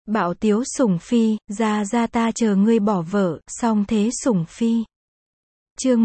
Bạo tiếu sủng phi, ra ta chờ ngươi bỏ vợ, song thế sủng phi. Chương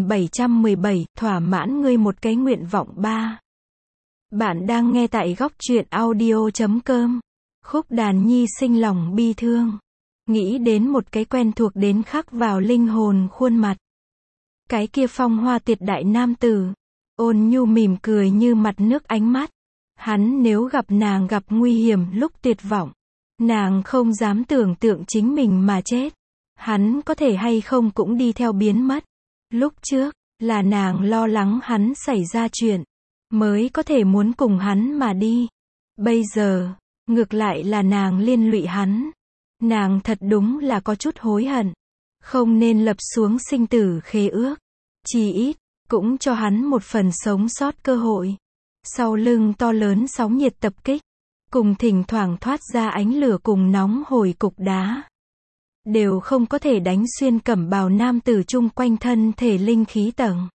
1717, thỏa mãn ngươi một cái nguyện vọng 3. Bạn đang nghe tại góc truyện audio.com. Khúc Đàn Nhi sinh lòng bi thương. Nghĩ đến một cái quen thuộc đến khắc vào linh hồn khuôn mặt. Cái kia phong hoa tuyệt đại nam tử. Ôn nhu mỉm cười như mặt nước ánh mắt. Hắn nếu gặp nàng gặp nguy hiểm lúc tuyệt vọng. Nàng không dám tưởng tượng chính mình mà chết. Hắn có thể hay không cũng đi theo biến mất. Lúc trước, là nàng lo lắng hắn xảy ra chuyện. Mới có thể muốn cùng hắn mà đi. Bây giờ, ngược lại là nàng liên lụy hắn. Nàng thật đúng là có chút hối hận. Không nên lập xuống sinh tử khế ước. Chỉ ít, cũng cho hắn một phần sống sót cơ hội. Sau lưng to lớn sóng nhiệt tập kích. Cùng thỉnh thoảng thoát ra ánh lửa cùng nóng hổi cục đá. Đều không có thể đánh xuyên cẩm bào nam tử chung quanh thân thể linh khí tầng.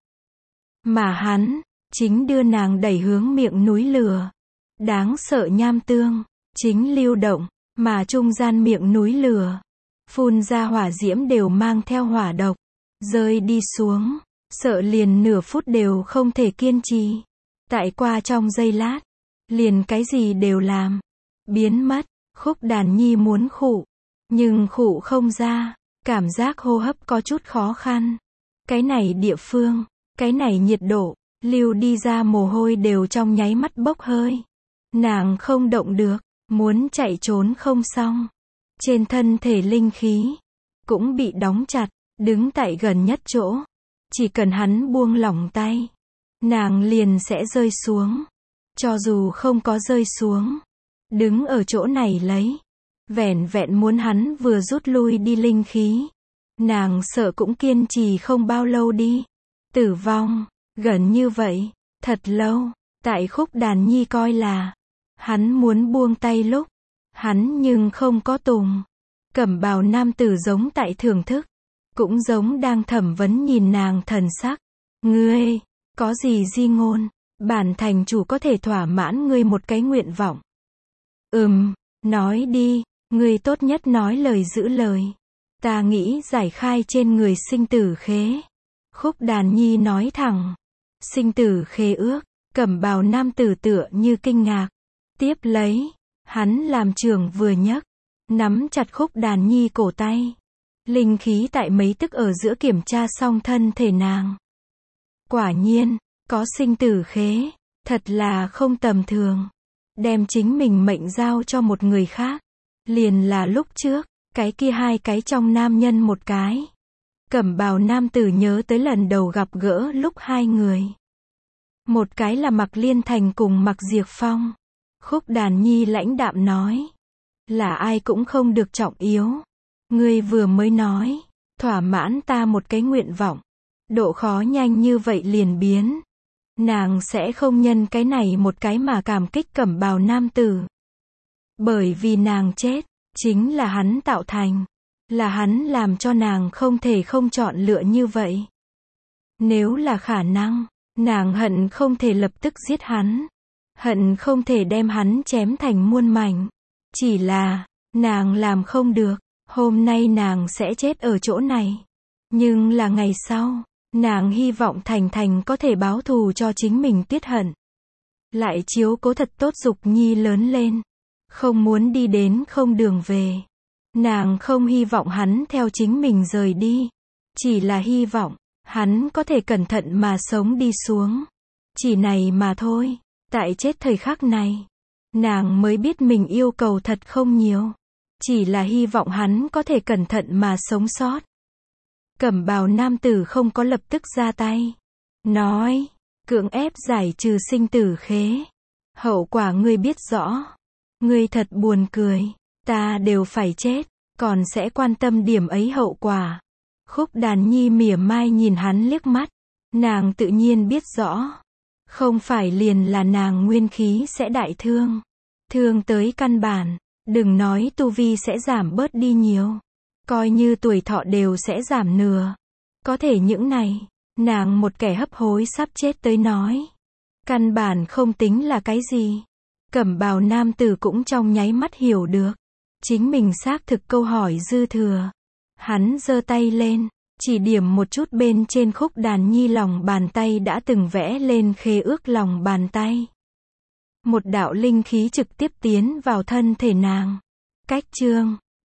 Mà hắn, chính đưa nàng đẩy hướng miệng núi lửa. Đáng sợ nham tương, chính lưu động, mà trung gian miệng núi lửa. Phun ra hỏa diễm đều mang theo hỏa độc. Rơi đi xuống, sợ liền nửa phút đều không thể kiên trì. Tại qua trong giây lát, liền cái gì đều làm. Biến mất, Khúc Đàn Nhi muốn khụ. Nhưng khụ không ra, cảm giác hô hấp có chút khó khăn. Cái này địa phương, cái này nhiệt độ, lưu đi ra mồ hôi đều trong nháy mắt bốc hơi. Nàng không động được, muốn chạy trốn không xong. Trên thân thể linh khí, cũng bị đóng chặt, đứng tại gần nhất chỗ. Chỉ cần hắn buông lỏng tay, nàng liền sẽ rơi xuống. Cho dù không có rơi xuống, đứng ở chỗ này lấy. Vẻn vẹn muốn hắn vừa rút lui đi linh khí. Nàng sợ cũng kiên trì không bao lâu đi. Tử vong, gần như vậy, thật lâu. Tại Khúc Đàn Nhi coi là, hắn muốn buông tay lúc, hắn nhưng không có tùng. Cẩm bào nam tử giống tại thưởng thức, cũng giống đang thẩm vấn nhìn nàng thần sắc. Ngươi, có gì di ngôn, bản thành chủ có thể thỏa mãn ngươi một cái nguyện vọng. Nói đi. Ngươi tốt nhất nói lời giữ lời. Ta nghĩ giải khai trên người sinh tử khế. Khúc Đàn Nhi nói thẳng. Sinh tử khế ước. Cẩm bào nam tử tựa như kinh ngạc. Tiếp lấy, hắn làm trưởng vừa nhấc, nắm chặt Khúc Đàn Nhi cổ tay. Linh khí tại mấy tức ở giữa kiểm tra xong thân thể nàng. Quả nhiên, có sinh tử khế. Thật là không tầm thường. Đem chính mình mệnh giao cho một người khác. Liền là lúc trước, cái kia hai cái trong nam nhân một cái. Cẩm bào nam tử nhớ tới lần đầu gặp gỡ lúc hai người. Một cái là Mạc Liên Thành cùng Mạc Diệp Phong. Khúc Đàn Nhi lãnh đạm nói. Là ai cũng không được trọng yếu. Ngươi vừa mới nói, thỏa mãn ta một cái nguyện vọng. Độ khó nhanh như vậy liền biến. Nàng sẽ không nhân cái này một cái mà cảm kích cẩm bào nam tử. Bởi vì nàng chết, chính là hắn tạo thành. Là hắn làm cho nàng không thể không chọn lựa như vậy. Nếu là khả năng, nàng hận không thể lập tức giết hắn. Hận không thể đem hắn chém thành muôn mảnh. Chỉ là, nàng làm không được. Hôm nay nàng sẽ chết ở chỗ này. Nhưng là ngày sau, nàng hy vọng Thành có thể báo thù cho chính mình tiết hận. Lại chiếu cố thật tốt Dục Nhi lớn lên. Không muốn đi đến không đường về. Nàng không hy vọng hắn theo chính mình rời đi. Chỉ là hy vọng, hắn có thể cẩn thận mà sống đi xuống. Chỉ này mà thôi. Tại chết thời khắc này, nàng mới biết mình yêu cầu thật không nhiều. Chỉ là hy vọng hắn có thể cẩn thận mà sống sót. Cẩm bào nam tử không có lập tức ra tay. Nói, cưỡng ép giải trừ sinh tử khế. Hậu quả ngươi biết rõ. Ngươi thật buồn cười. Ta đều phải chết, còn sẽ quan tâm điểm ấy hậu quả. Khúc Đàn Nhi mỉa mai nhìn hắn liếc mắt. Nàng tự nhiên biết rõ. Không phải liền là nàng nguyên khí sẽ đại thương. Thương tới căn bản. Đừng nói tu vi sẽ giảm bớt đi nhiều. Coi như tuổi thọ đều sẽ giảm nửa. Có thể những này, nàng một kẻ hấp hối sắp chết tới nói. Căn bản không tính là cái gì. Cẩm bào nam tử cũng trong nháy mắt hiểu được. Chính mình xác thực câu hỏi dư thừa. Hắn giơ tay lên, chỉ điểm một chút bên trên khúc đàn nhi lòng bàn tay đã từng vẽ lên khế ước lòng bàn tay. Một đạo linh khí trực tiếp tiến vào thân thể nàng. Cách chương